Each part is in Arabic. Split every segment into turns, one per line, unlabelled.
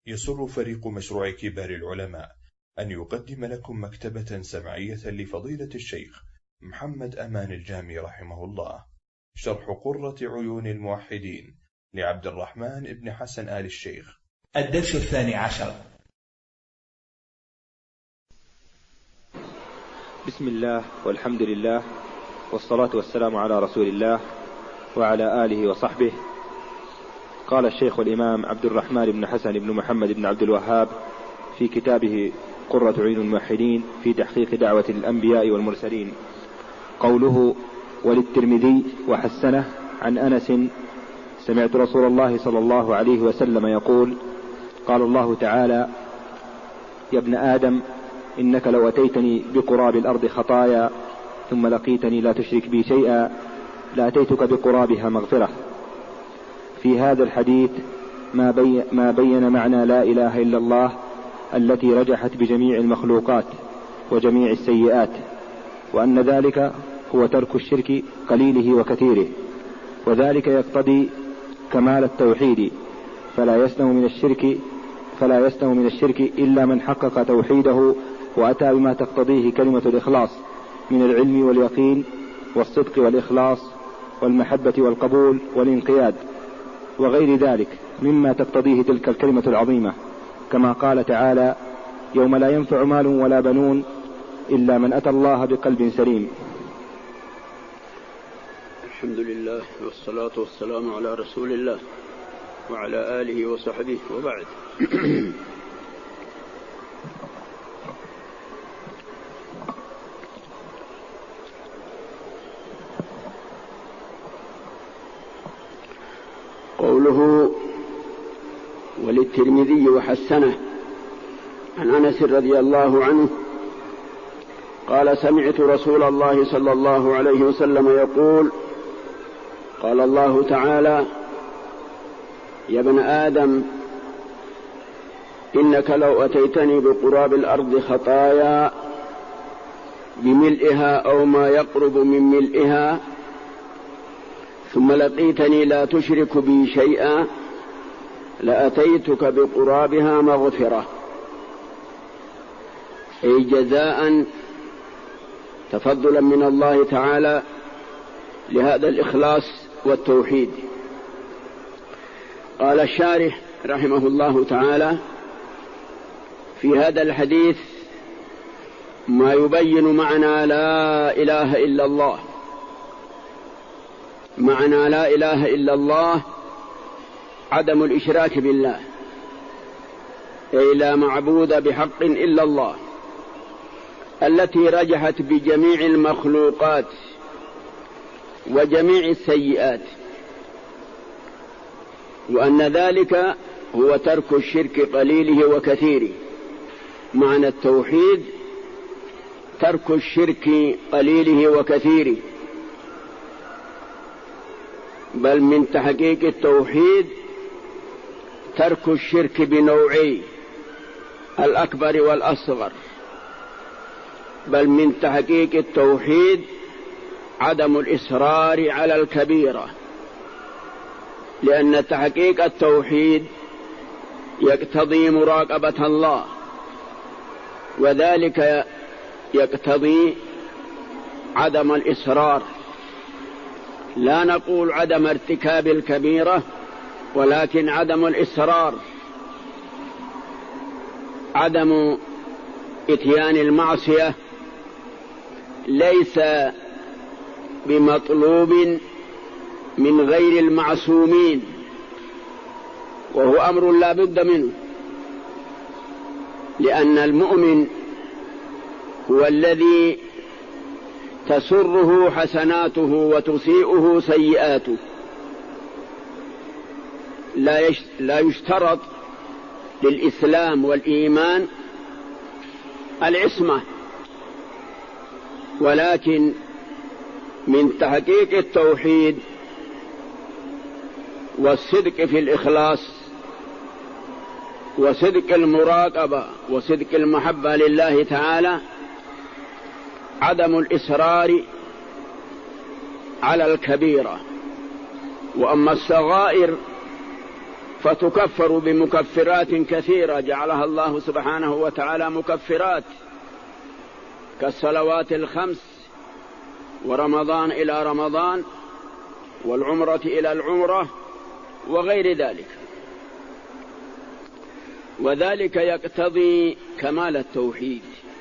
يسر فريق مشروع كبار العلماء أن يقدم لكم مكتبة سمعية لفضيلة الشيخ محمد أمان الجامي رحمه الله، شرح قرة عيون الموحدين لعبد الرحمن بن حسن آل الشيخ.
الدرس 12.
بسم الله والحمد لله والصلاة والسلام على رسول الله وعلى آله وصحبه. قال الشيخ الإمام عبد الرحمن بن حسن بن محمد بن عبد الوهاب في كتابه قرة عيون الموحدين في تحقيق دعوة الأنبياء والمرسلين، قوله: وللترمذي وحسنه عن أنس: سمعت رسول الله صلى الله عليه وسلم يقول: قال الله تعالى: يا ابن آدم إنك لو أتيتني بقراب الأرض خطايا ثم لقيتني لا تشرك بي شيئا لأتيتك بقرابها مغفرة. في هذا الحديث ما بين معنى لا إله إلا الله التي رجحت بجميع المخلوقات وجميع السيئات، وأن ذلك هو ترك الشرك قليله وكثيره، وذلك يقتضي كمال التوحيد، فلا يسلم من الشرك إلا من حقق توحيده وأتى بما تقتضيه كلمة الإخلاص من العلم واليقين والصدق والإخلاص والمحبة والقبول والانقياد وغير ذلك مما تقتضيه تلك الكلمة العظيمة، كما قال تعالى: يوم لا ينفع مال ولا بنون إلا من أتى الله بقلب سليم.
الحمد لله والصلاة والسلام على رسول الله وعلى آله وصحبه، وبعد. قوله: وللترمذي وحسنه عن أنس رضي الله عنه قال: سمعت رسول الله صلى الله عليه وسلم يقول: قال الله تعالى: يا ابن آدم إنك لو أتيتني بقراب الأرض خطايا بملئها أو ما يقرب من ملئها ثم لقيتني لا تشرك بي شيئا لأتيتك بقرابها مغفرة، أي جزاء تفضلا من الله تعالى لهذا الإخلاص والتوحيد. قال الشارح رحمه الله تعالى: في هذا الحديث ما يبين معنى لا إله إلا الله. معنى لا إله إلا الله عدم الإشراك بالله، أي لا معبود بحق إلا الله، التي رجحت بجميع المخلوقات وجميع السيئات، وأن ذلك هو ترك الشرك قليله وكثيره. معنى التوحيد ترك الشرك قليله وكثيره، بل من تحقيق التوحيد ترك الشرك بنوعين: الأكبر والأصغر. بل من تحقيق التوحيد عدم الإصرار على الكبيرة، لأن تحقيق التوحيد يقتضي مراقبة الله، وذلك يقتضي عدم الإصرار. لا نقول عدم ارتكاب الكبيرة، ولكن عدم الإصرار، عدم إتيان المعصية ليس بمطلوب من غير المعصومين، وهو أمر لا بد منه، لأن المؤمن هو الذي تسره حسناته وتسيئه سيئاته. لا يشترط للإسلام والإيمان العصمة، ولكن من تحقيق التوحيد والصدق في الإخلاص وصدق المراقبة وصدق المحبة لله تعالى عدم الإصرار على الكبيرة. وأما الصغائر فتكفر بمكفرات كثيرة جعلها الله سبحانه وتعالى مكفرات، كالصلوات الخمس، ورمضان إلى رمضان، والعمرة إلى العمرة، وغير ذلك. وذلك يقتضي كمال التوحيد،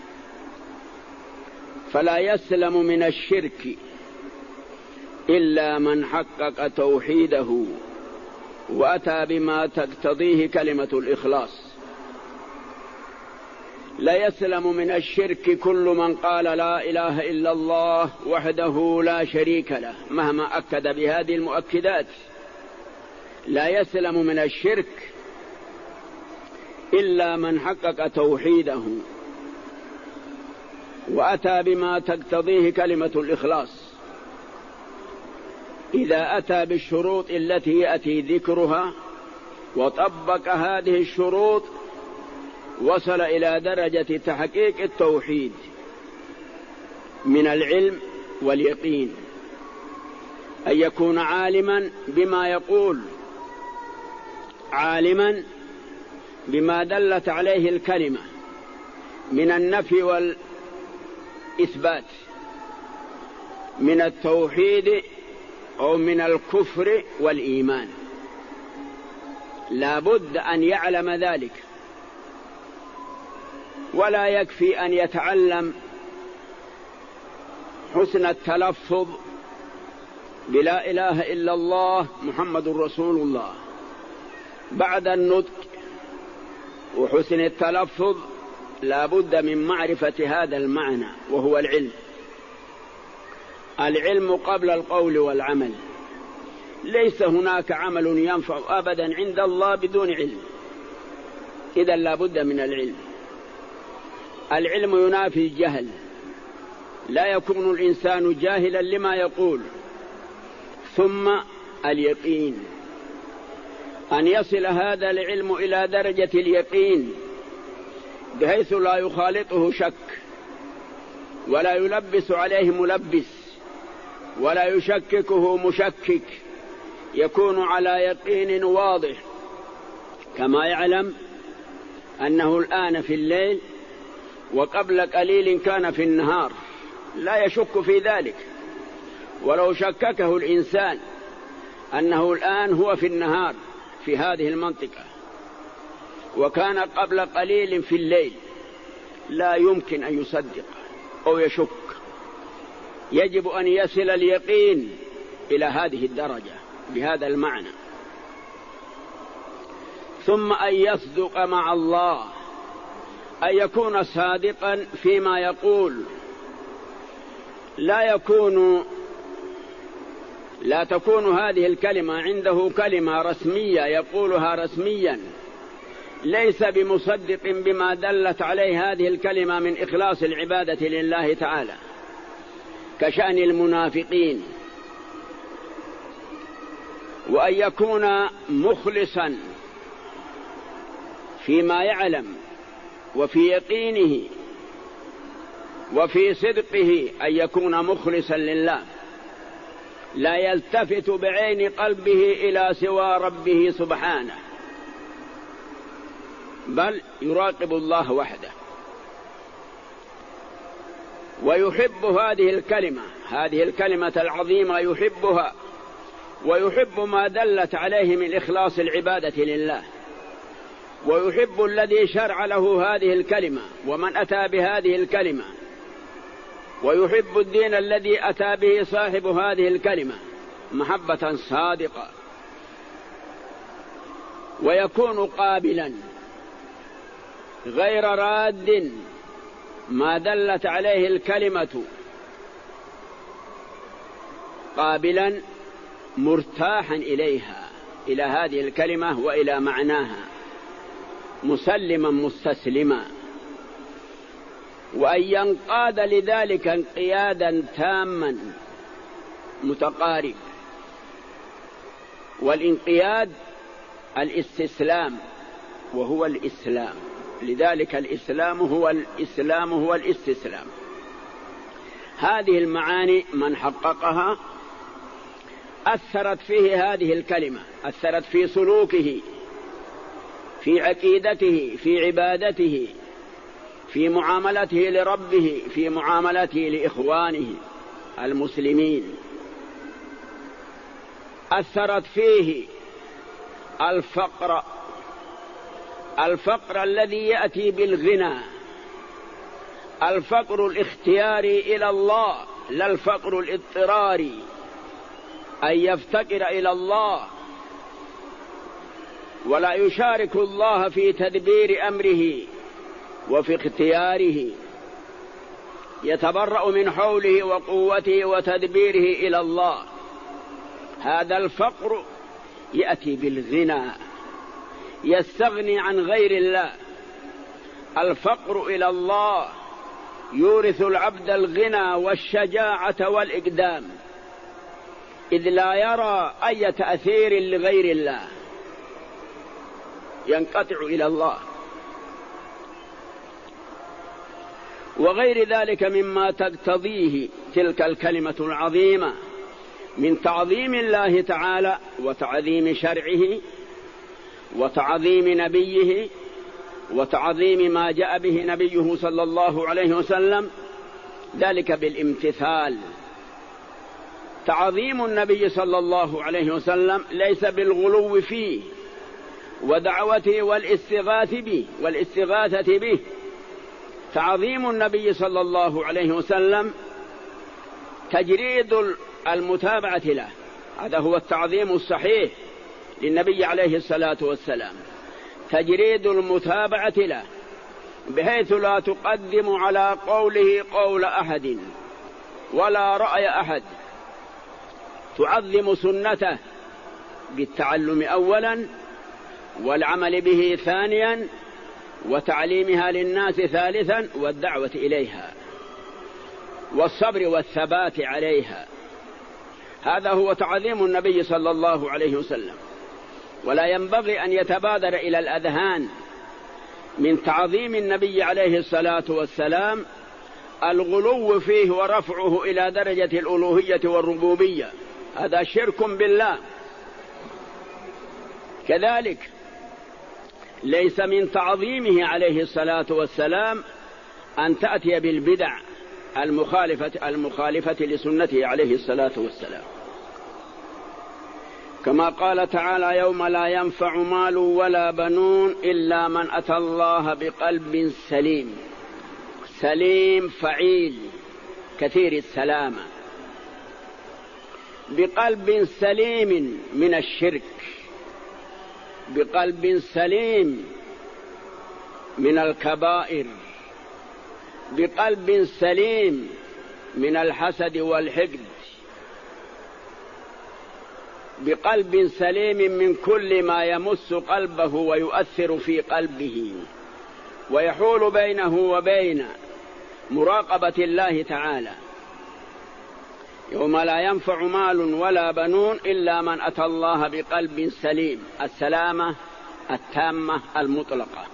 فلا يسلم من الشرك إلا من حقق توحيده وأتى بما تقتضيه كلمة الإخلاص. لا يسلم من الشرك كل من قال لا إله إلا الله وحده لا شريك له مهما أكد بهذه المؤكدات. لا يسلم من الشرك إلا من حقق توحيده وأتى بما تقتضيه كلمة الإخلاص. إذا أتى بالشروط التي يأتي ذكرها وطبق هذه الشروط وصل إلى درجة تحقيق التوحيد من العلم واليقين، أن يكون عالما بما يقول، عالما بما دلت عليه الكلمة من النفي والإثبات، من التوحيد أو من الكفر والإيمان. لا بد أن يعلم ذلك، ولا يكفي أن يتعلم حسن التلفظ بلا إله إلا الله محمد رسول الله بعد النطق وحسن التلفظ. لا بد من معرفة هذا المعنى، وهو العلم. العلم قبل القول والعمل. ليس هناك عمل ينفع أبدا عند الله بدون علم، إذا لا بد من العلم. العلم ينافي الجهل، لا يكون الإنسان جاهلا لما يقول. ثم اليقين، أن يصل هذا العلم إلى درجة اليقين بحيث لا يخالطه شك، ولا يلبس عليه ملبس، ولا يشككه مشكك، يكون على يقين واضح، كما يعلم أنه الآن في الليل وقبل قليل كان في النهار، لا يشك في ذلك. ولو شككه الإنسان أنه الآن هو في النهار في هذه المنطقة وكان قبل قليل في الليل، لا يمكن أن يصدق أو يشك. يجب أن يصل اليقين إلى هذه الدرجة بهذا المعنى. ثم أن يصدق مع الله، أن يكون صادقا فيما يقول، لا تكون هذه الكلمة عنده كلمة رسمية يقولها رسميا ليس بمصدق بما دلت عليه هذه الكلمة من إخلاص العبادة لله تعالى، كشأن المنافقين. وأن يكون مخلصا فيما يعلم وفي يقينه وفي صدقه، أن يكون مخلصا لله، لا يلتفت بعين قلبه إلى سوى ربه سبحانه، بل يراقب الله وحده. ويحب هذه الكلمة العظيمة، يحبها ويحب ما دلت عليه من إخلاص العبادة لله، ويحب الذي شرع له هذه الكلمة ومن أتى بهذه الكلمة، ويحب الدين الذي أتى به صاحب هذه الكلمة محبة صادقة. ويكون قابلا غير راد ما دلت عليه الكلمة، قابلا مرتاحا إليها، إلى هذه الكلمة وإلى معناها، مسلما مستسلما. وأن ينقاد لذلك انقيادا تاما متقارب. والانقياد الاستسلام وهو الإسلام، لذلك الإسلام هو الاستسلام. هذه المعاني من حققها أثرت فيه هذه الكلمة، أثرت في سلوكه في عقيدته، في عبادته، في معاملته لربه، في معاملته لإخوانه المسلمين. أثرت فيه الفقر الذي يأتي بالغنى، الفقر الاختياري إلى الله، لا الفقر الاضطراري، أن يفتقر إلى الله ولا يشارك الله في تدبير أمره وفي اختياره، يتبرأ من حوله وقوته وتدبيره إلى الله. هذا الفقر يأتي بالغنى، يستغني عن غير الله. الفقر إلى الله يورث العبد الغنى والشجاعة والإقدام، إذ لا يرى أي تأثير لغير الله، ينقطع إلى الله. وغير ذلك مما تقتضيه تلك الكلمة العظيمة من تعظيم الله تعالى وتعظيم شرعه وتعظيم نبيه وتعظيم ما جاء به نبيه صلى الله عليه وسلم، ذلك بالامتثال. تعظيم النبي صلى الله عليه وسلم ليس بالغلو فيه ودعوته والاستغاثة به. تعظيم النبي صلى الله عليه وسلم تجريد المتابعة له، هذا هو التعظيم الصحيح للنبي عليه الصلاة والسلام، تجريد المتابعة له بحيث لا تقدم على قوله قول أحد ولا رأي أحد، تعظم سنته بالتعلم أولا والعمل به ثانيا وتعليمها للناس ثالثا والدعوة إليها والصبر والثبات عليها. هذا هو تعظيم النبي صلى الله عليه وسلم. ولا ينبغي أن يتبادر إلى الأذهان من تعظيم النبي عليه الصلاة والسلام الغلو فيه ورفعه إلى درجة الألوهية والربوبية، هذا شرك بالله. كذلك ليس من تعظيمه عليه الصلاة والسلام أن تأتي بالبدع المخالفة لسنته عليه الصلاة والسلام، كما قال تعالى: يوم لا ينفع مال ولا بنون إلا من أتى الله بقلب سليم. سليم فعيل كثير السلامة، بقلب سليم من الشرك، بقلب سليم من الكبائر، بقلب سليم من الحسد والحقد، بقلب سليم من كل ما يمس قلبه ويؤثر في قلبه ويحول بينه وبين مراقبة الله تعالى. يوم لا ينفع مال ولا بنون إلا من أتى الله بقلب سليم، السلامة التامة المطلقة.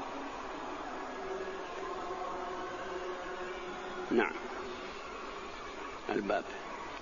نعم. الباب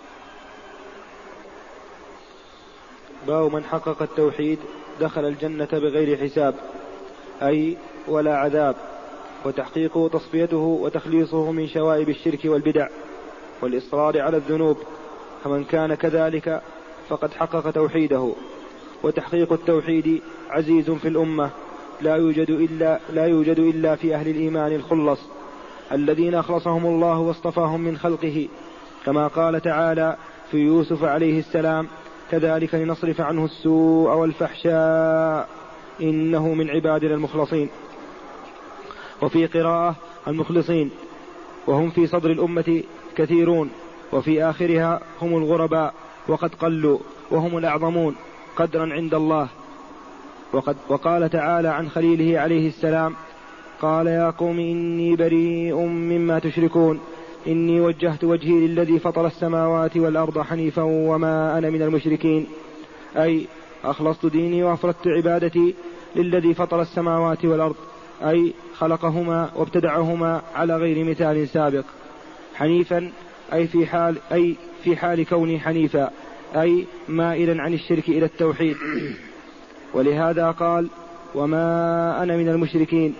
باب من حقق التوحيد دخل الجنة بغير حساب، أي ولا عذاب، وتحقيقه تصفيته وتخليصه من شوائب الشرك والبدع والإصرار على الذنوب، فمن كان كذلك فقد حقق توحيده. وتحقيق التوحيد عزيز في الأمة، لا يوجد إلا في أهل الإيمان الخلص الذين أخلصهم الله واصطفاهم من خلقه، كما قال تعالى في يوسف عليه السلام: كذلك لنصرف عنه السوء والفحشاء إنه من عبادنا المخلصين. وفي قراءة المخلصين، وهم في صدر الأمة كثيرون، وفي آخرها هم الغرباء وقد قلوا، وهم الأعظمون قدرا عند الله. وقال تعالى عن خليله عليه السلام: قال يا قوم إني بريء مما تشركون إني وجهت وجهي للذي فطر السماوات والأرض حنيفا وما أنا من المشركين، أي أخلصت ديني وأفردت عبادتي للذي فطر السماوات والأرض، أي خلقهما وابتدعهما على غير مثال سابق. حنيفا أي في حال كوني حنيفا، أي مائلا عن الشرك إلى التوحيد. ولهذا قال: وما أنا من المشركين.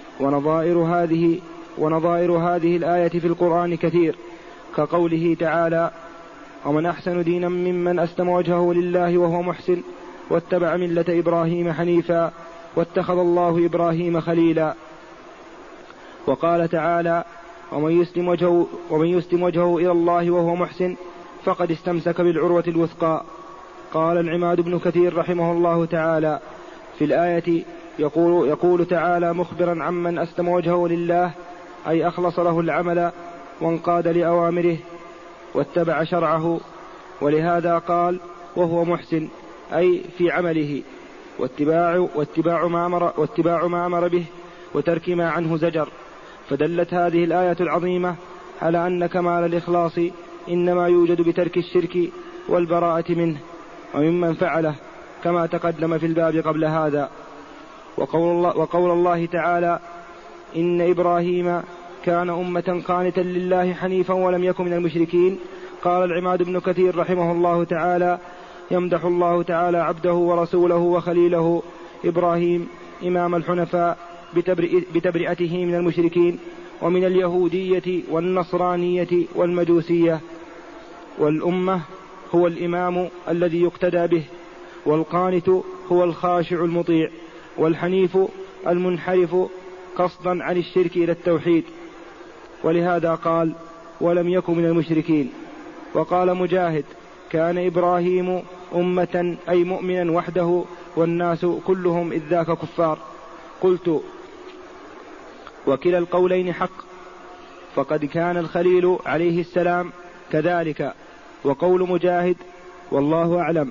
ونظائر هذه الآية في القرآن كثير، كقوله تعالى: ومن أحسن دينا ممن أسلم وجهه لله وهو محسن واتبع ملة إبراهيم حنيفا واتخذ الله إبراهيم خليلا. وقال تعالى: ومن يسلم وجهه إلى الله وهو محسن فقد استمسك بالعروة الوثقى. قال العماد بن كثير رحمه الله تعالى: في الآية يقول تعالى مخبرا عمن أسلم وجهه لله، أي أخلص له العمل وانقاد لأوامره واتبع شرعه، ولهذا قال وهو محسن، أي في عمله، واتباع ما أمر به وترك ما عنه زجر. فدلت هذه الآية العظيمة على أن كمال الإخلاص إنما يوجد بترك الشرك والبراءة منه وممن فعله، كما تقدم في الباب قبل هذا. وقول الله تعالى: إن إبراهيم كان أمة قانتا لله حنيفا ولم يكن من المشركين. قال العماد بن كثير رحمه الله تعالى: يمدح الله تعالى عبده ورسوله وخليله إبراهيم إمام الحنفاء بتبرئته من المشركين ومن اليهودية والنصرانية والمجوسية. والأمة هو الإمام الذي يقتدى به، والقانت هو الخاشع المطيع، والحنيف المنحرف قصدا عن الشرك إلى التوحيد. ولهذا قال: ولم يكن من المشركين. وقال مجاهد: كان إبراهيم أمة، أي مؤمنا وحده، والناس كلهم إذ ذاك كفار. قلت: وكلا القولين حق، فقد كان الخليل عليه السلام كذلك، وقول مجاهد والله أعلم.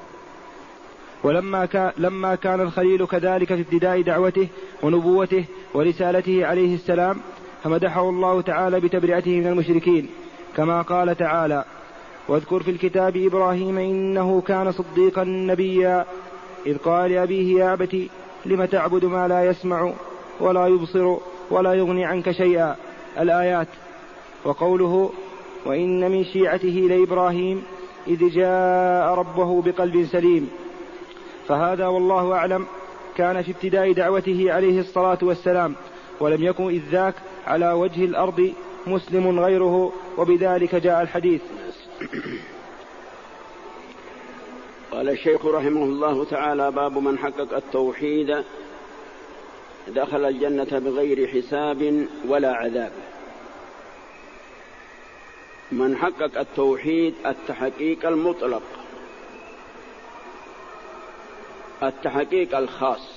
لما كان الخليل كذلك في ابتداء دعوته ونبوته ورسالته عليه السلام، فمدحه الله تعالى بتبرئته من المشركين، كما قال تعالى: واذكر في الكتاب إبراهيم إنه كان صديقا نبيا إذ قال لأبيه يا أبت لم تعبد ما لا يسمع ولا يبصر ولا يغني عنك شيئا، الآيات. وقوله: وإن من شيعته لإبراهيم إذ جاء ربه بقلب سليم. فهذا والله أعلم كان في ابتداء دعوته عليه الصلاة والسلام، ولم يكن إذ ذاك على وجه الأرض مسلم غيره، وبذلك جاء الحديث.
قال الشيخ رحمه الله تعالى: باب من حقق التوحيد دخل الجنة بغير حساب ولا عذاب. من حقق التوحيد التحقيق المطلق، التحقيق الخاص،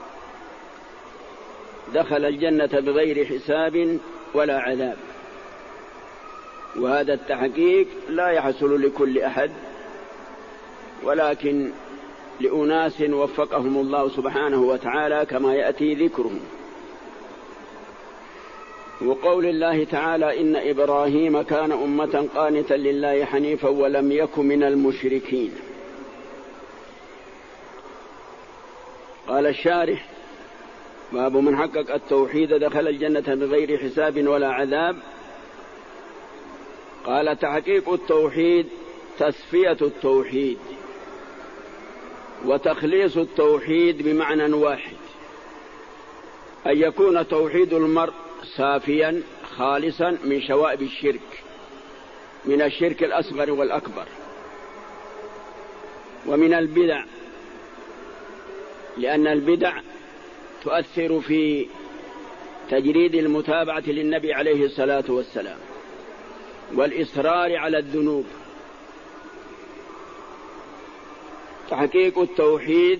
دخل الجنة بغير حساب ولا عذاب. وهذا التحقيق لا يحصل لكل أحد، ولكن لأناس وفقهم الله سبحانه وتعالى كما يأتي ذكرهم. وقول الله تعالى: إن إبراهيم كان أمة قانتا لله حنيفا ولم يكن من المشركين. قال الشارح: باب من حقق التوحيد دخل الجنة بغير حساب ولا عذاب. قال: تحقيق التوحيد تصفية التوحيد وتخليص التوحيد بمعنى واحد، أن يكون توحيد المرء صافيا خالصا من شوائب الشرك، من الشرك الأصغر والأكبر، ومن البدع، لأن البدع تؤثر في تجريد المتابعة للنبي عليه الصلاة والسلام والإصرار على الذنوب. تحقيق التوحيد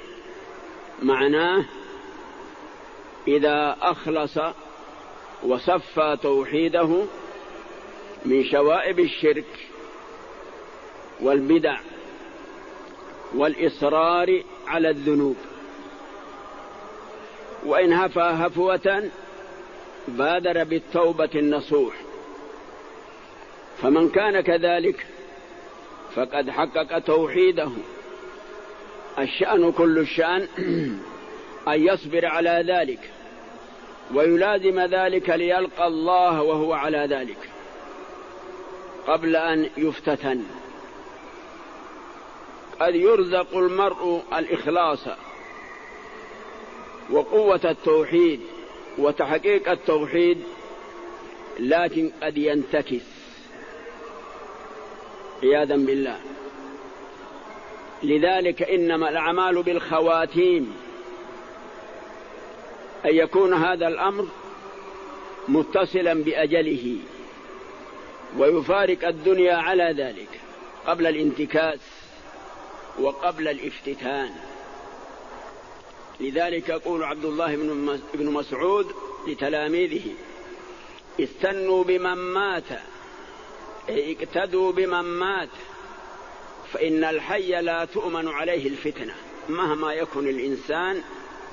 معناه إذا أخلص وصفى توحيده من شوائب الشرك والبدع والإصرار على الذنوب، وإن هفى هفوة بادر بالتوبة النصوح. فمن كان كذلك فقد حقق توحيده. الشأن كل الشأن أن يصبر على ذلك ويلازم ذلك ليلقى الله وهو على ذلك قبل أن يفتتن. قد يرزق المرء الإخلاص وقوة التوحيد وتحقيق التوحيد، لكن قد ينتكس عياذا بالله. لذلك إنما الأعمال بالخواتيم، أن يكون هذا الأمر متصلا بأجله ويفارق الدنيا على ذلك قبل الانتكاس وقبل الافتتان. لذلك يقول عبد الله بن مسعود لتلاميذه: استنوا بمن مات، أي اقتدوا بمن مات، فإن الحي لا تؤمن عليه الفتنة. مهما يكن الإنسان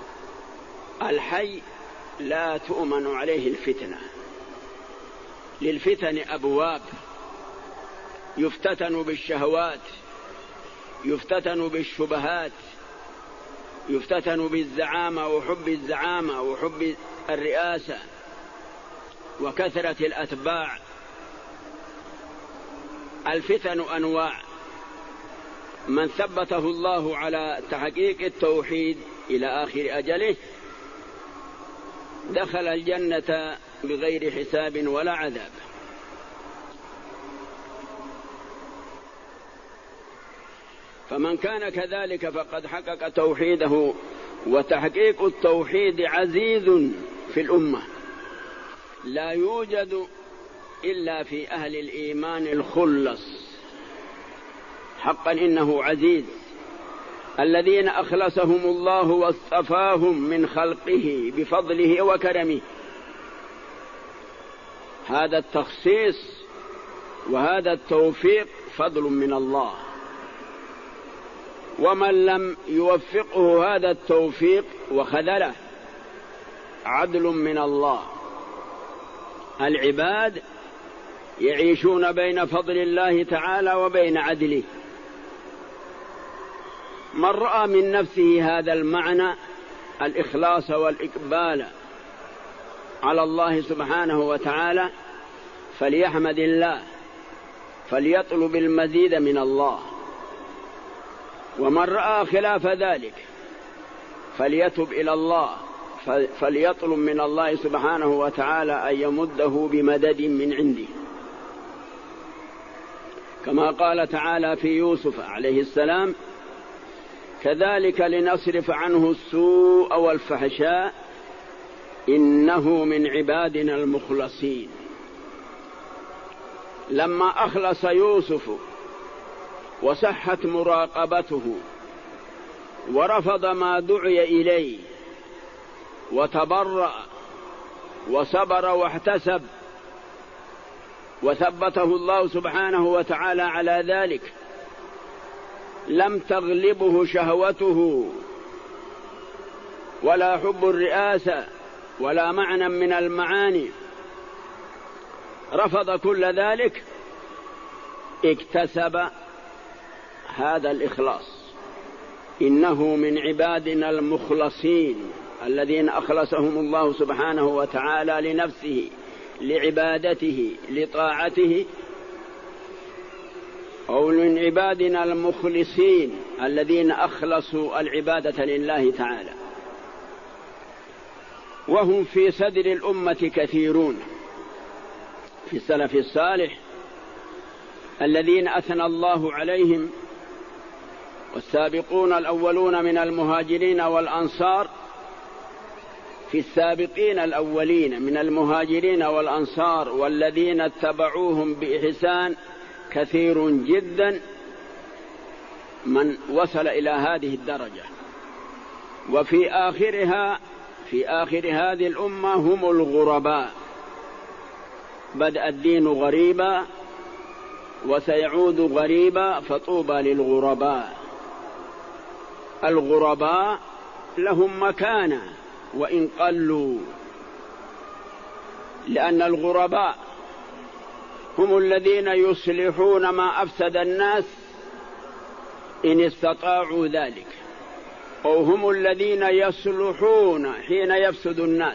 الحي لا تؤمن عليه الفتنة. للفتن أبواب، يفتتن بالشهوات، يفتتن بالشبهات، يفتتن بالزعامة وحب الزعامة وحب الرئاسة وكثرة الأتباع. الفتن أنواع، من ثبته الله على تحقيق التوحيد إلى آخر أجله دخل الجنة بغير حساب ولا عذاب. فمن كان كذلك فقد حقق توحيده، وتحقيق التوحيد عزيز في الأمة، لا يوجد إلا في أهل الإيمان الخلص. حقا إنه عزيز، الذين أخلصهم الله واصطفاهم من خلقه بفضله وكرمه. هذا التخصيص وهذا التوفيق فضل من الله، ومن لم يوفقه هذا التوفيق وخذله عدل من الله. العباد يعيشون بين فضل الله تعالى وبين عدله. من رأى من نفسه هذا المعنى، الإخلاص والإقبال على الله سبحانه وتعالى، فليحمد الله، فليطلب المزيد من الله. ومن رأى خلاف ذلك فليتب إلى الله، فليطلب من الله سبحانه وتعالى أن يمده بمدد من عنده، كما قال تعالى في يوسف عليه السلام: كذلك لنصرف عنه السوء والفحشاء إنه من عبادنا المخلصين. لما أخلص يوسف وصحت مراقبته ورفض ما دعي إليه وتبرأ وصبر واحتسب وثبته الله سبحانه وتعالى على ذلك، لم تغلبه شهوته ولا حب الرئاسة ولا معنى من المعاني، رفض كل ذلك، اكتسب هذا الإخلاص. إنه من عبادنا المخلصين الذين أخلصهم الله سبحانه وتعالى لنفسه، لعبادته، لطاعته، أو من عبادنا المخلصين الذين أخلصوا العبادة لله تعالى. وهم في صدر الأمة كثيرون، في السلف الصالح الذين أثنى الله عليهم، والسابقون الأولون من المهاجرين والأنصار، في السابقين الأولين من المهاجرين والأنصار والذين اتبعوهم بإحسان كثير جدا من وصل إلى هذه الدرجة. وفي آخرها، في آخر هذه الأمة هم الغرباء. بدأ الدين غريبا وسيعود غريبا، فطوبى للغرباء. الغرباء لهم مكانة وإن قلوا، لأن الغرباء هم الذين يصلحون ما أفسد الناس إن استطاعوا ذلك، أو هم الذين يصلحون حين يفسد الناس.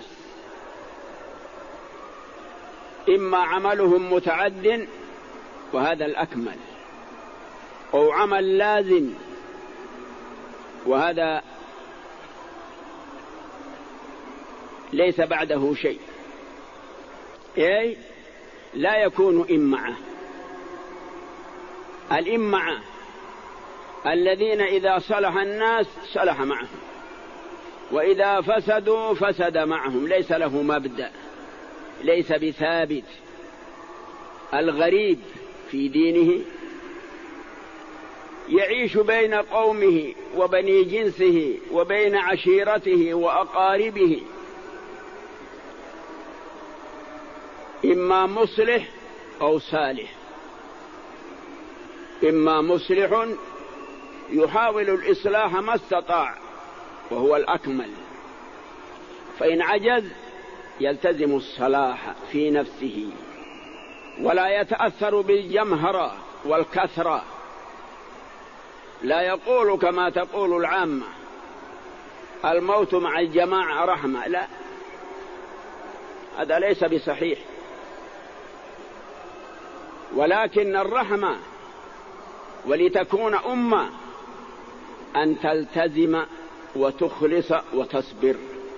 إما عملهم متعد وهذا الأكمل، أو عمل لازم وهذا ليس بعده شيء، أي لا يكون إمعة. الإمعة الذين إذا صلح الناس صلح معهم، وإذا فسدوا فسد معهم، ليس له مبدأ، ليس بثابت. الغريب في دينه يعيش بين قومه وبني جنسه وبين عشيرته وأقاربه، إما مصلح أو صالح، إما مصلح يحاول الإصلاح ما استطاع وهو الأكمل، فإن عجز يلتزم الصلاح في نفسه ولا يتأثر بالجمهرة والكثرة، لا يقول كما تقول العامة الموت مع الجماعة رحمة، لا، هذا ليس بصحيح. ولكن الرحمة ولتكون أمة أن تلتزم وتخلص وتصبر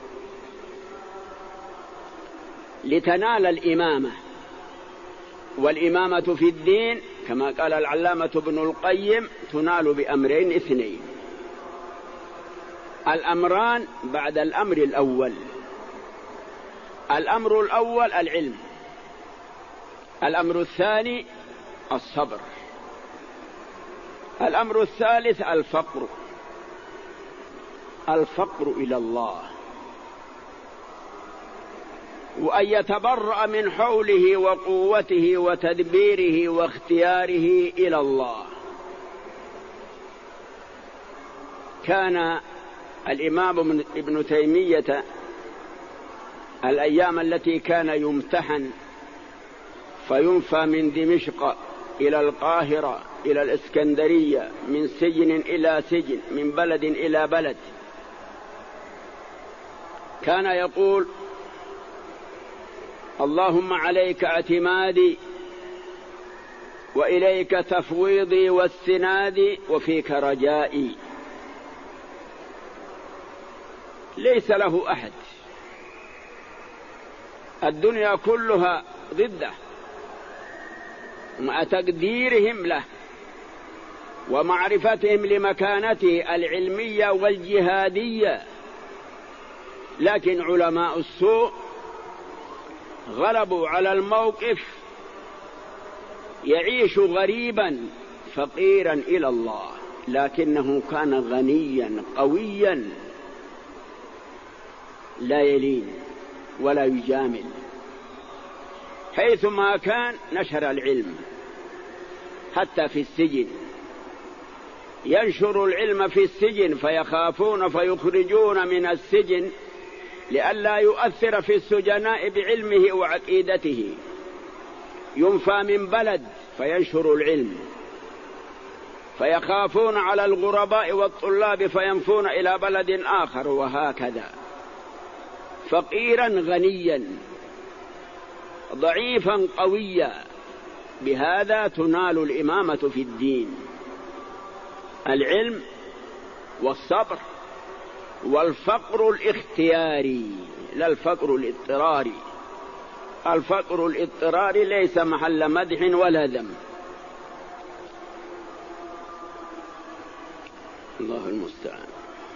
لتنال الإمامة. والإمامة في الدين كما قال العلامة ابن القيم تنال بأمرين اثنين: الأمران بعد الأمر الأول. الأمر الأول العلم، الأمر الثاني الصبر، الأمر الثالث الفقر إلى الله، وأن يتبرأ من حوله وقوته وتدبيره واختياره إلى الله. كان الإمام ابن تيمية الأيام التي كان يمتحن فينفى من دمشق إلى القاهرة إلى الإسكندرية، من سجن إلى سجن، من بلد إلى بلد، كان يقول: اللهم عليك اعتمادي وإليك تفويضي واستنادي وفيك رجائي. ليس له أحد، الدنيا كلها ضده، مع تقديرهم له ومعرفتهم لمكانته العلمية والجهادية، لكن علماء السوء غلبوا على الموقف، يعيش غريبا فقيرا إلى الله، لكنه كان غنيا قويا لا يلين ولا يجامل، حيثما كان نشر العلم، حتى في السجن ينشر العلم في السجن، فيخافون فيخرجون من السجن لئلا يؤثر في السجناء بعلمه وعقيدته، ينفى من بلد فينشر العلم، فيخافون على الغرباء والطلاب فينفون إلى بلد آخر، وهكذا، فقيرا غنيا ضعيفا قويا. بهذا تنال الإمامة في الدين: العلم والصبر والفقر الاختياري، لا الفقر الاضطراري. الفقر الاضطراري ليس محل مدح ولا ذم، الله المستعان.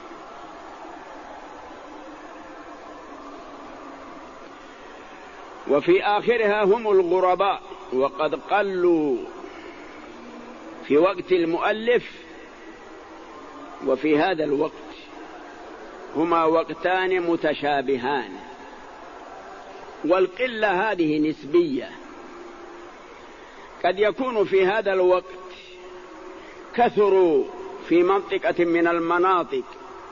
وفي آخرها هم الغرباء، وقد قلوا في وقت المؤلف وفي هذا الوقت، هما وقتان متشابهان، والقلة هذه نسبية، قد يكون في هذا الوقت كثروا في منطقة من المناطق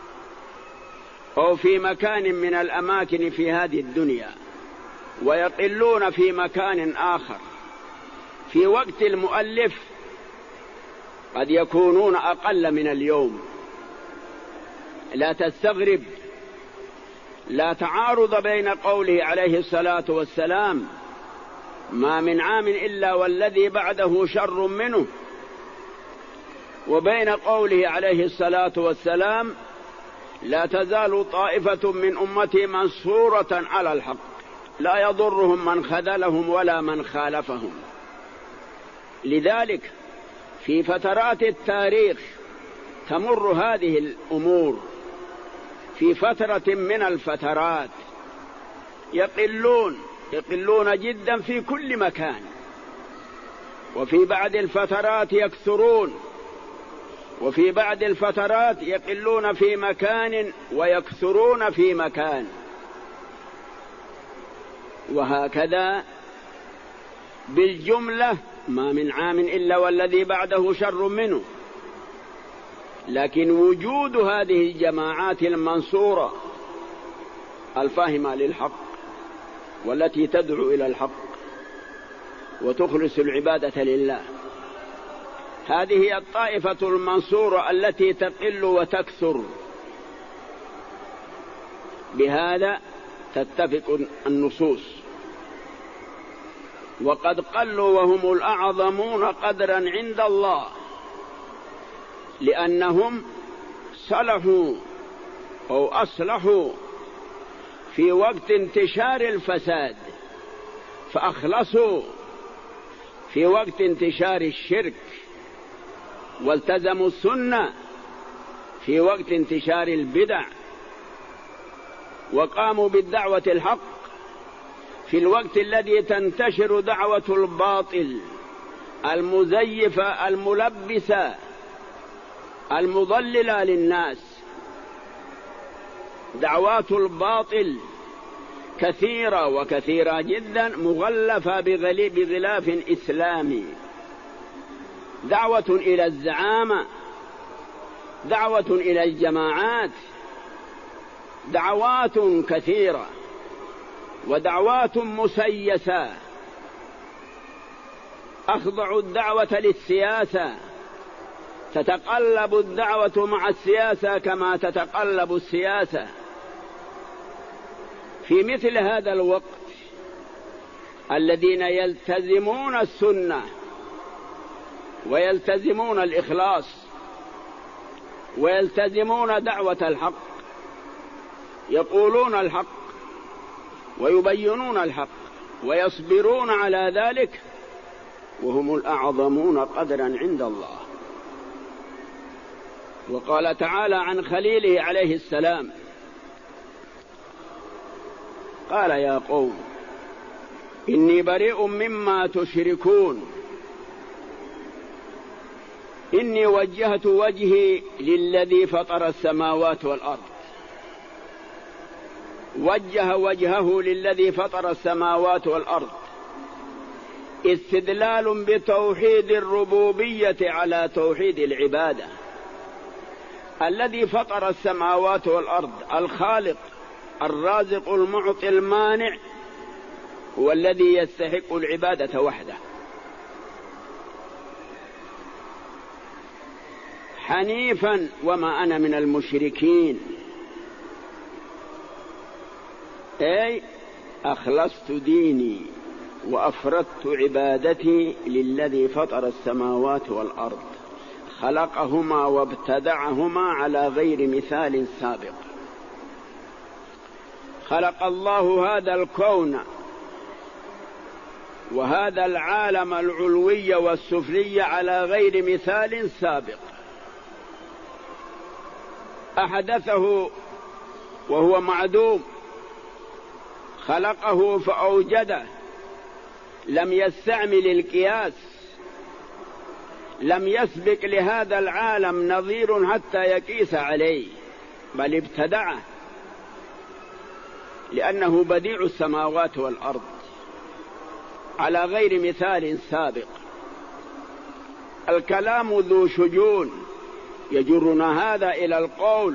أو في مكان من الأماكن في هذه الدنيا، ويقلون في مكان آخر. في وقت المؤلف قد يكونون أقل من اليوم. لا تستغرب، لا تعارض بين قوله عليه الصلاة والسلام: ما من عام إلا والذي بعده شر منه، وبين قوله عليه الصلاة والسلام: لا تزال طائفة من أمتي منصورة على الحق لا يضرهم من خذلهم ولا من خالفهم. لذلك في فترات التاريخ تمر هذه الأمور. في فترة من الفترات يقلون جدا في كل مكان، وفي بعض الفترات يكثرون، وفي بعض الفترات يقلون في مكان ويكثرون في مكان، وهكذا بالجملة ما من عام إلا والذي بعده شر منه. لكن وجود هذه الجماعات المنصورة الفاهمة للحق والتي تدعو إلى الحق وتخلص العبادة لله، هذه هي الطائفة المنصورة التي تقل وتكثر. بهذا تتفق النصوص. وقد قلوا وهم الأعظمون قدرا عند الله، لأنهم صلحوا أو أصلحوا في وقت انتشار الفساد، فأخلصوا في وقت انتشار الشرك، والتزموا السنة في وقت انتشار البدع، وقاموا بالدعوة الحق في الوقت الذي تنتشر دعوة الباطل المزيفة الملبسة المضللة للناس. دعوات الباطل كثيرة وكثيرة جدا مغلفة بغلاف إسلامي، دعوة إلى الزعامة، دعوة إلى الجماعات، دعوات كثيرة ودعوات مسيسة. أخضعوا الدعوة للسياسة، تتقلب الدعوة مع السياسة كما تتقلب السياسة. في مثل هذا الوقت الذين يلتزمون السنة ويلتزمون الإخلاص ويلتزمون دعوة الحق، يقولون الحق ويبينون الحق ويصبرون على ذلك، وهم الأعظمون قدرا عند الله. وقال تعالى عن خليله عليه السلام: قال يا قوم إني بريء مما تشركون إني وجهت وجهي للذي فطر السماوات والأرض. وجه وجهه للذي فطر السماوات والأرض استدلال بتوحيد الربوبية على توحيد العبادة. الذي فطر السماوات والأرض الخالق الرازق المعطي المانع هو الذي يستحق العبادة وحده، حنيفا وما أنا من المشركين، أي أخلصت ديني وأفردت عبادتي للذي فطر السماوات والأرض، خلقهما وابتدعهما على غير مثال سابق. خلق الله هذا الكون وهذا العالم العلوي والسفلي على غير مثال سابق، أحدثه وهو معدوم، خلقه فأوجده، لم يستعمل القياس، لم يسبق لهذا العالم نظير حتى يقيس عليه، بل ابتدعه لأنه بديع السماوات والأرض على غير مثال سابق. الكلام ذو شجون يجرنا هذا إلى القول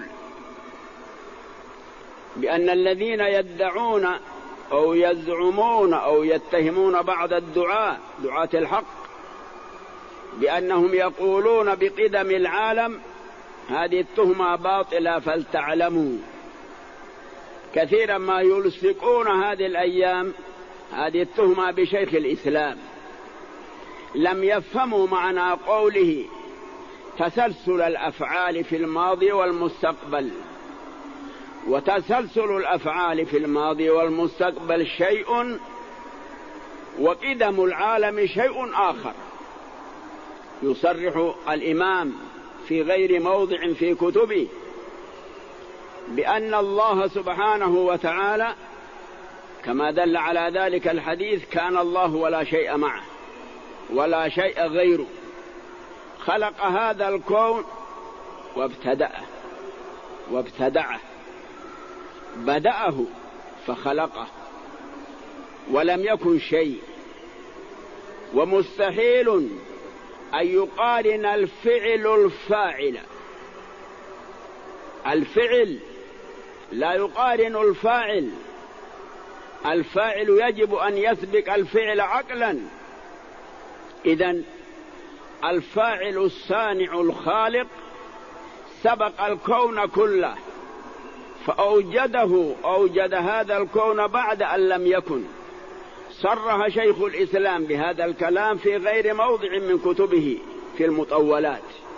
بأن الذين يدعون أو يزعمون أو يتهمون بعض دعاة الحق بأنهم يقولون بقدم العالم، هذه التهمة باطلة. فلتعلموا كثيرا ما يلصقون هذه الأيام هذه التهمة بشيخ الإسلام، لم يفهموا معنى قوله تسلسل الأفعال في الماضي والمستقبل، وتسلسل الأفعال في الماضي والمستقبل شيء، وقدم العالم شيء آخر. يصرح الإمام في غير موضع في كتبه بأن الله سبحانه وتعالى كما دل على ذلك الحديث كان الله ولا شيء معه ولا شيء غيره، خلق هذا الكون وابتدعه، بدأه فخلقه ولم يكن شيء. ومستحيل أن يقارن الفعل لا يقارن الفاعل. الفاعل يجب أن يسبق الفعل عقلا. إذن الفاعل الصانع الخالق سبق الكون كله أوجد هذا الكون بعد أن لم يكن. صرح شيخ الإسلام بهذا الكلام في غير موضع من كتبه في المطولات.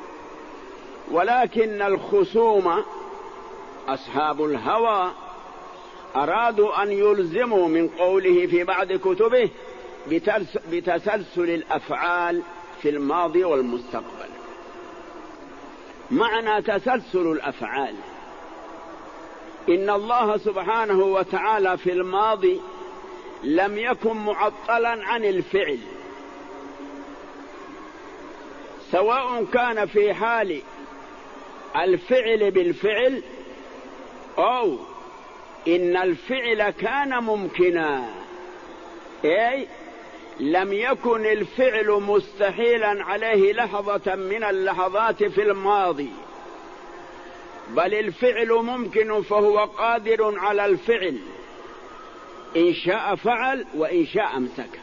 ولكن الخصوم أصحاب الهوى أرادوا أن يلزموا من قوله في بعض كتبه بتسلسل الأفعال في الماضي والمستقبل. معنى تسلسل الأفعال إن الله سبحانه وتعالى في الماضي لم يكن معطلا عن الفعل، سواء كان في حال الفعل بالفعل أو إن الفعل كان ممكنا، أي لم يكن الفعل مستحيلا عليه لحظة من اللحظات في الماضي، بل الفعل ممكن فهو قادر على الفعل، إن شاء فعل وإن شاء امسك.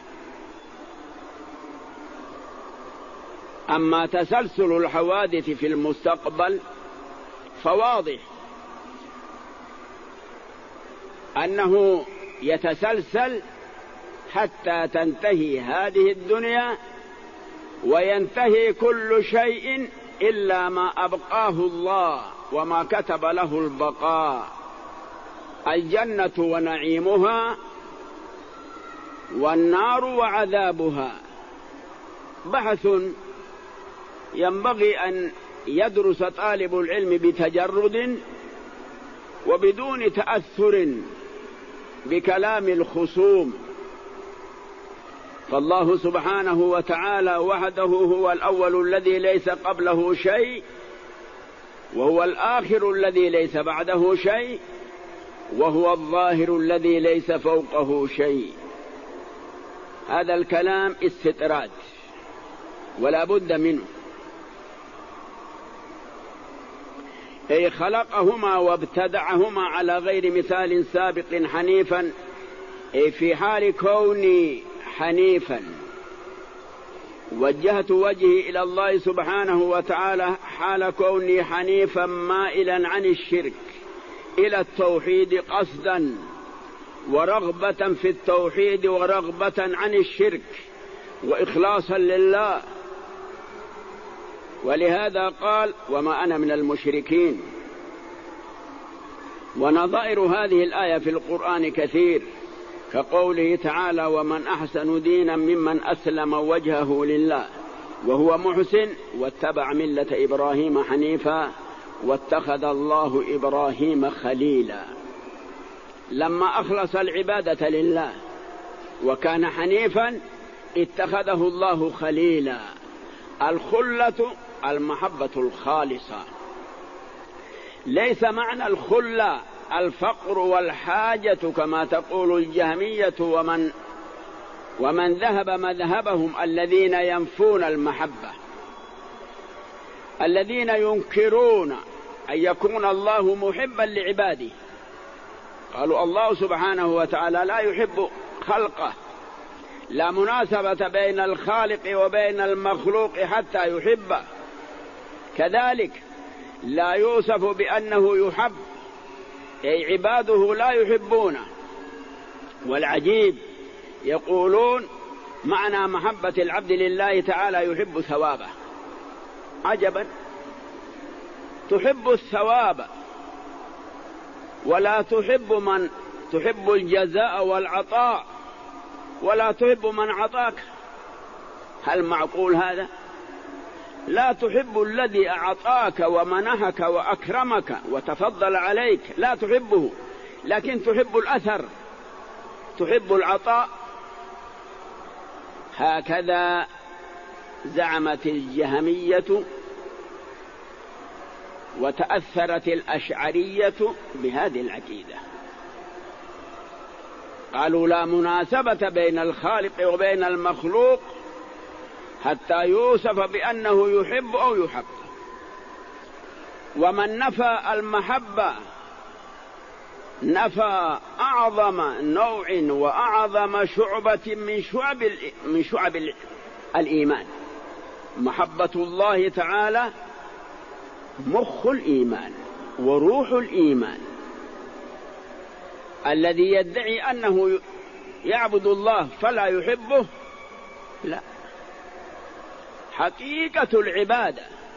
أما تسلسل الحوادث في المستقبل فواضح أنه يتسلسل حتى تنتهي هذه الدنيا وينتهي كل شيء إلا ما أبقاه الله وما كتب له البقاء، الجنة ونعيمها والنار وعذابها. بحث ينبغي أن يدرس طالب العلم بتجرد وبدون تأثر بكلام الخصوم، فالله سبحانه وتعالى وحده هو الأول الذي ليس قبله شيء، وهو الآخر الذي ليس بعده شيء، وهو الظاهر الذي ليس فوقه شيء. هذا الكلام استطراد ولا بد منه. أي خلقهما وابتدعهما على غير مثال سابق حنيفا، أي في حال كوني حنيفا وجهت وجهي إلى الله سبحانه وتعالى حال كوني حنيفا مائلا عن الشرك إلى التوحيد قصدا ورغبة في التوحيد ورغبة عن الشرك وإخلاصا لله. ولهذا قال وما أنا من المشركين. ونظائر هذه الآية في القرآن كثير، كقوله تعالى ومن أحسن دينا ممن أسلم وجهه لله وهو محسن واتبع ملة إبراهيم حنيفا واتخذ الله إبراهيم خليلا. لما أخلص العبادة لله وكان حنيفا اتخذه الله خليلا. الخلة المحبة الخالصة، ليس معنى الخلة الفقر والحاجة كما تقول الجهمية ومن ذهب مذهبهم الذين ينفون المحبة، الذين ينكرون أن يكون الله محبا لعباده. قالوا الله سبحانه وتعالى لا يحب خلقه، لا مناسبة بين الخالق وبين المخلوق حتى يحبه. كذلك لا يوصف بأنه يحب، أي عباده لا يحبونه. والعجيب يقولون معنى محبة العبد لله تعالى يحب ثوابه. عجبا، تحب الثواب ولا تحب الجزاء والعطاء ولا تحب من عطاك. هل معقول هذا؟ لا تحب الذي أعطاك ومنحك وأكرمك وتفضل عليك، لا تحبه، لكن تحب الأثر، تحب العطاء. هكذا زعمت الجهمية، وتأثرت الأشعرية بهذه العقيدة. قالوا لا مناسبة بين الخالق وبين المخلوق حتى يوصف بأنه يحب أو يحب. ومن نفى المحبة نفى أعظم نوع وأعظم شعبة من شعب الإيمان. محبة الله تعالى مخ الإيمان وروح الإيمان. الذي يدعي أنه يعبد الله فلا يحبه، لا، حقيقة العبادة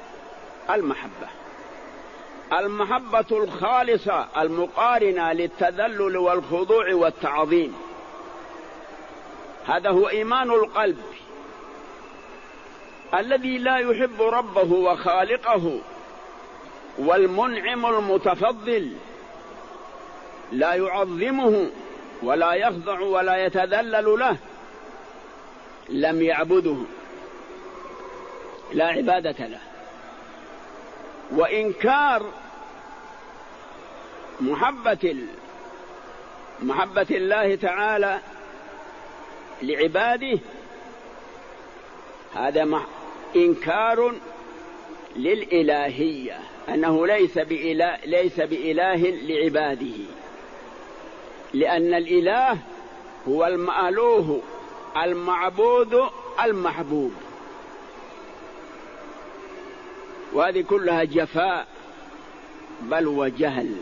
المحبة الخالصة المقارنة للتذلل والخضوع والتعظيم. هذا هو إيمان القلب. الذي لا يحب ربه وخالقه والمنعم المتفضل، لا يعظمه ولا يخضع ولا يتذلل له، لم يعبده، لا عبادة له. وإنكار محبة الله تعالى لعباده، هذا إنكار للإلهية، أنه ليس بإله لعباده، لأن الإله هو المألوه المعبود المحبوب. وهذه كلها جفاء بل وجهل.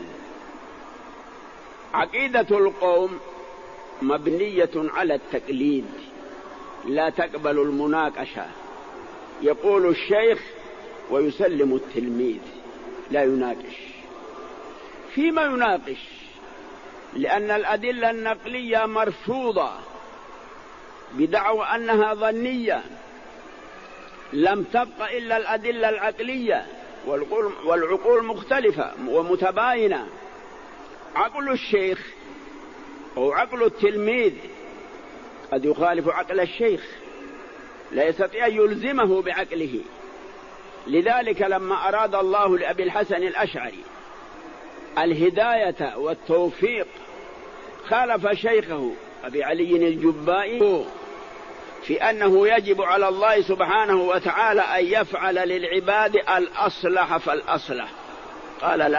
عقيدة القوم مبنية على التقليد، لا تقبل المناقشة. يقول الشيخ ويسلم التلميذ، لا يناقش. فيما يناقش؟ لأن الأدلة النقلية مرفوضة بدعوى أنها ظنية، لم تبق إلا الأدلة العقلية، والعقول مختلفة ومتباينة. عقل الشيخ أو عقل التلميذ قد يخالف عقل الشيخ، لا يستطيع أن يلزمه بعقله. لذلك لما أراد الله لأبي الحسن الأشعري الهداية والتوفيق خالف شيخه أبي علي الجبائي في أنه يجب على الله سبحانه وتعالى أن يفعل للعباد الأصلح فالأصلح. قال لا،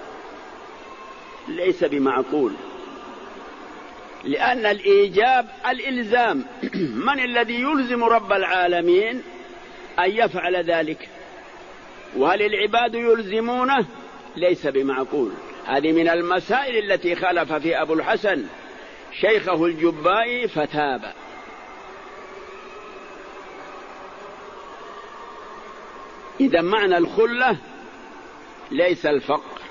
ليس بمعقول، لأن الإيجاب الإلزام. من الذي يلزم رب العالمين أن يفعل ذلك؟ وهل العباد يلزمونه؟ ليس بمعقول. هذه من المسائل التي خالف في أبو الحسن شيخه الجبائي فتاب. إذا معنى الخلة ليس الفقر،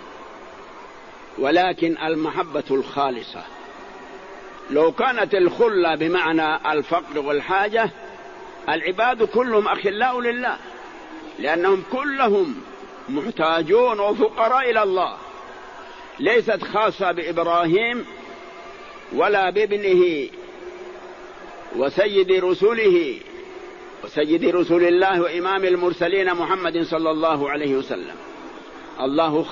ولكن المحبة الخالصة. لو كانت الخلة بمعنى الفقر والحاجة، العباد كلهم أخلاء لله، لأنهم كلهم محتاجون وفقراء إلى الله. ليست خاصة بإبراهيم ولا بابنه وسيد رسله وسيد رسول الله وإمام المرسلين محمد صلى الله عليه وسلم. الله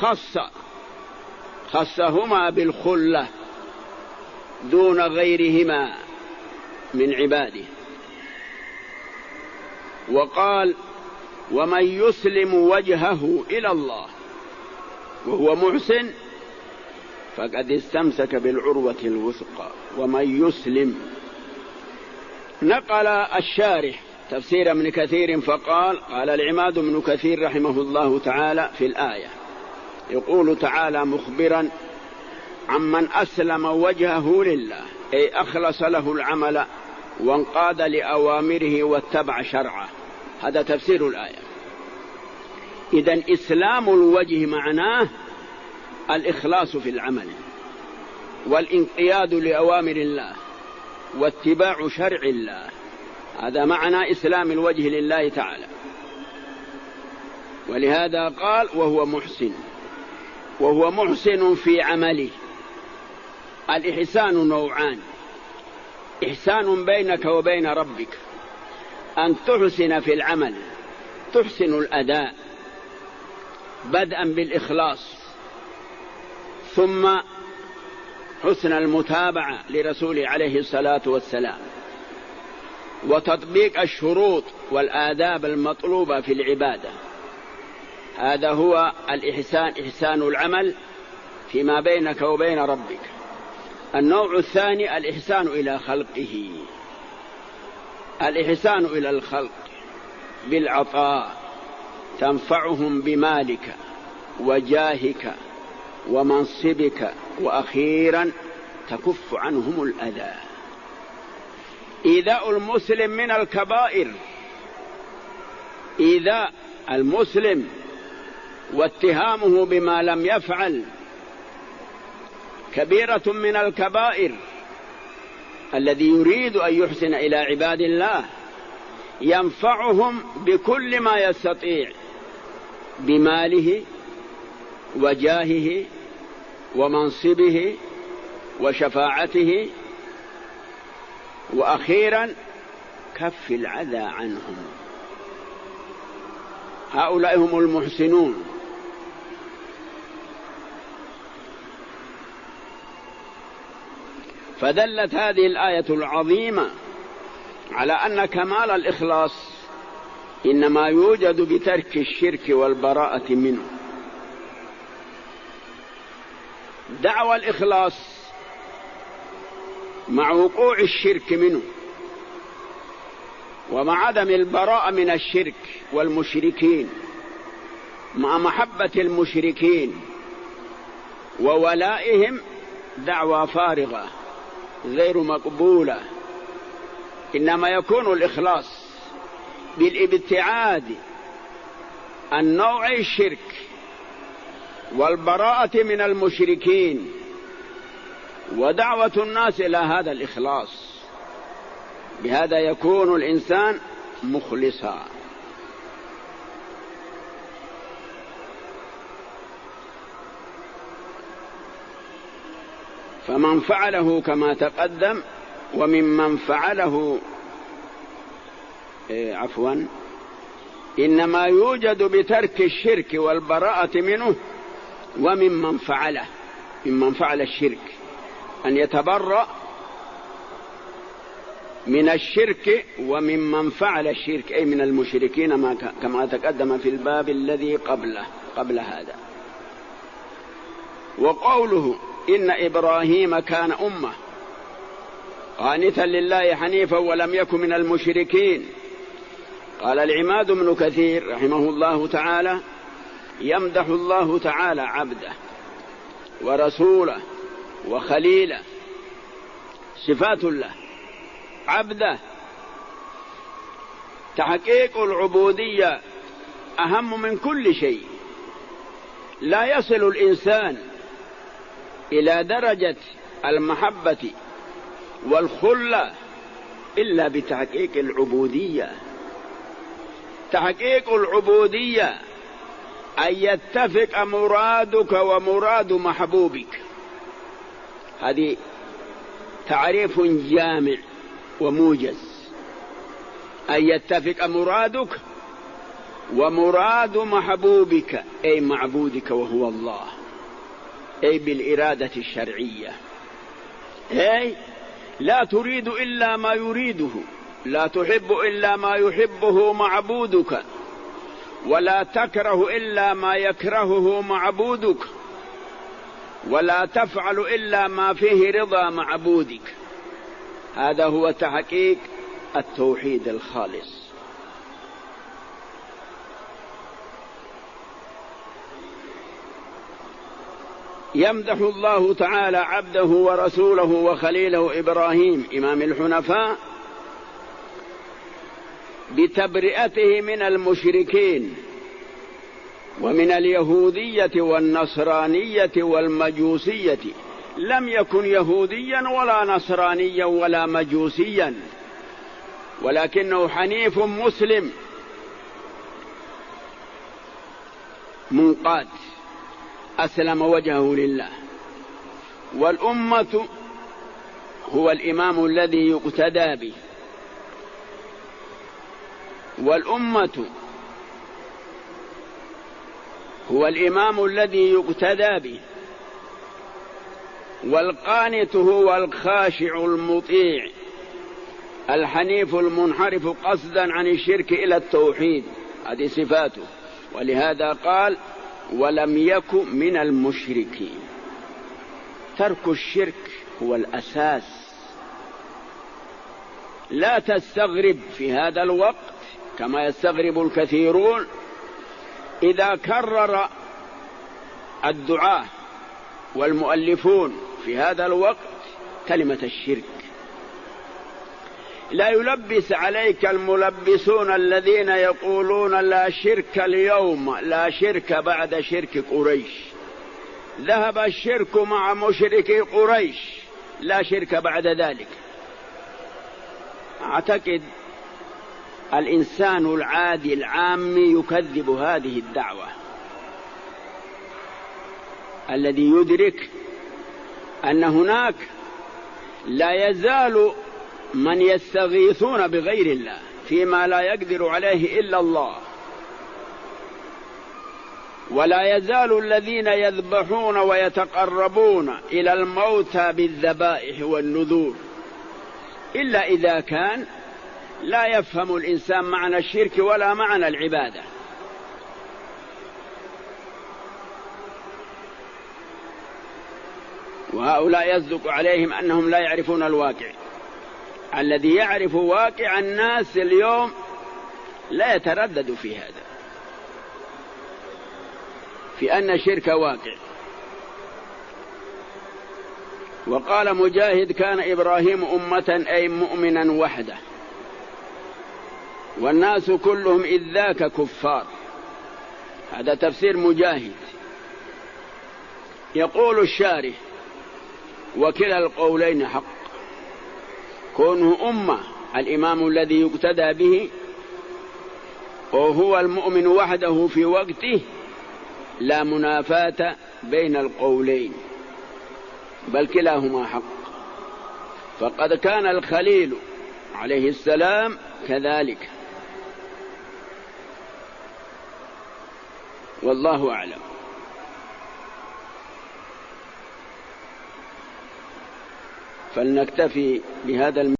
خصهما بالخلة دون غيرهما من عباده. وقال: ومن يسلم وجهه إلى الله وهو محسن فقد استمسك بالعروة الوثقى. ومن يسلم. نقل الشارح تفسير ابن كثير فقال: قال العماد بن كثير رحمه الله تعالى في الآية، يقول تعالى مخبرا عمن أسلم وجهه لله، أي أخلص له العمل وانقاد لأوامره واتبع شرعه. هذا تفسير الآية. إذن إسلام الوجه معناه الإخلاص في العمل والانقياد لأوامر الله واتباع شرع الله، هذا معنى إسلام الوجه لله تعالى. ولهذا قال وهو محسن في عمله. الإحسان نوعان: إحسان بينك وبين ربك، أن تحسن في العمل، تحسن الأداء بدءا بالإخلاص، ثم حسن المتابعة لرسوله عليه الصلاة والسلام، وتطبيق الشروط والآداب المطلوبة في العبادة. هذا هو الإحسان، إحسان العمل فيما بينك وبين ربك. النوع الثاني الإحسان إلى خلقه، الإحسان إلى الخلق بالعطاء، تنفعهم بمالك وجاهك ومنصبك، وأخيرا تكف عنهم الأذى. إيذاء المسلم من الكبائر، إيذاء المسلم واتهامه بما لم يفعل كبيرة من الكبائر. الذي يريد أن يحسن إلى عباد الله ينفعهم بكل ما يستطيع، بماله وجاهه ومنصبه وشفاعته، وأخيرا كف العذى عنهم. هؤلاء هم المحسنون. فدلت هذه الآية العظيمة على أن كمال الإخلاص إنما يوجد بترك الشرك والبراءة منه. دعوى الإخلاص مع وقوع الشرك منه ومع عدم البراءة من الشرك والمشركين، مع محبة المشركين وولائهم، دعوى فارغة غير مقبولة. إنما يكون الإخلاص بالابتعاد عن نوع الشرك والبراءة من المشركين، ودعوة الناس إلى هذا الإخلاص. بهذا يكون الإنسان مخلصا. فمن فعله كما تقدم، وممن فعله إنما يوجد بترك الشرك والبراءة منه، وممن فعله، ممن فعل الشرك أن يتبرأ من الشرك، وممن فعل الشرك أي من المشركين كما تقدم في الباب الذي قبل هذا. وقوله إن إبراهيم كان أمة قانتا لله حنيفا ولم يكن من المشركين. قال العماد بن كثير رحمه الله تعالى: يمدح الله تعالى عبده ورسوله وخليله، صفات الله. عبده، تحقيق العبودية أهم من كل شيء. لا يصل الإنسان إلى درجة المحبة والخلة إلا بتحقيق العبودية. تحقيق العبودية أن يتفق مرادك ومراد محبوبك. هذه تعريف جامع وموجز. أن يتفق مرادك ومراد محبوبك أي معبودك وهو الله، أي بالإرادة الشرعية. أي لا تريد إلا ما يريده، لا تحب إلا ما يحبه معبودك، ولا تكره إلا ما يكرهه معبودك، ولا تفعل إلا ما فيه رضا معبودك. هذا هو تحقيق التوحيد الخالص. يمدح الله تعالى عبده ورسوله وخليله إبراهيم إمام الحنفاء بتبرئته من المشركين ومن اليهودية والنصرانية والمجوسية، لم يكن يهوديا ولا نصرانيا ولا مجوسيا، ولكنه حنيف مسلم منقاد أسلم وجهه لله. والأمة هو الإمام الذي يقتدى به، والأمة هو الإمام الذي يقتدى به، والقانت هو الخاشع المطيع الحنيف المنحرف قصدا عن الشرك إلى التوحيد، هذه صفاته. ولهذا قال ولم يكن من المشركين. ترك الشرك هو الأساس. لا تستغرب في هذا الوقت كما يستغرب الكثيرون إذا كرر الدعاة والمؤلفون في هذا الوقت كلمة الشرك. لا يلبس عليك الملبسون الذين يقولون لا شرك اليوم لا شرك بعد شرك قريش. ذهب الشرك مع مشركي قريش، لا شرك بعد ذلك. أعتقد الإنسان العادي العامي يكذب هذه الدعوة. الذي يدرك أن هناك لا يزال من يستغيثون بغير الله فيما لا يقدر عليه إلا الله، ولا يزال الذين يذبحون ويتقربون إلى الموتى بالذبائح والنذور، إلا إذا كان لا يفهم الإنسان معنى الشرك ولا معنى العبادة. وهؤلاء يصدق عليهم أنهم لا يعرفون الواقع. الذي يعرف واقع الناس اليوم لا يتردد في هذا، في أن الشرك واقع. وقال مجاهد كان إبراهيم أمة أي مؤمنا وحده، والناس كلهم إذ ذاك كفار. هذا تفسير مجاهد. يقول الشارح وكلا القولين حق، كونه أمة الإمام الذي يقتدى به وهو المؤمن وحده في وقته لا منافاة بين القولين، بل كلاهما حق. فقد كان الخليل عليه السلام كذلك، والله أعلم. فلنكتفي بهذا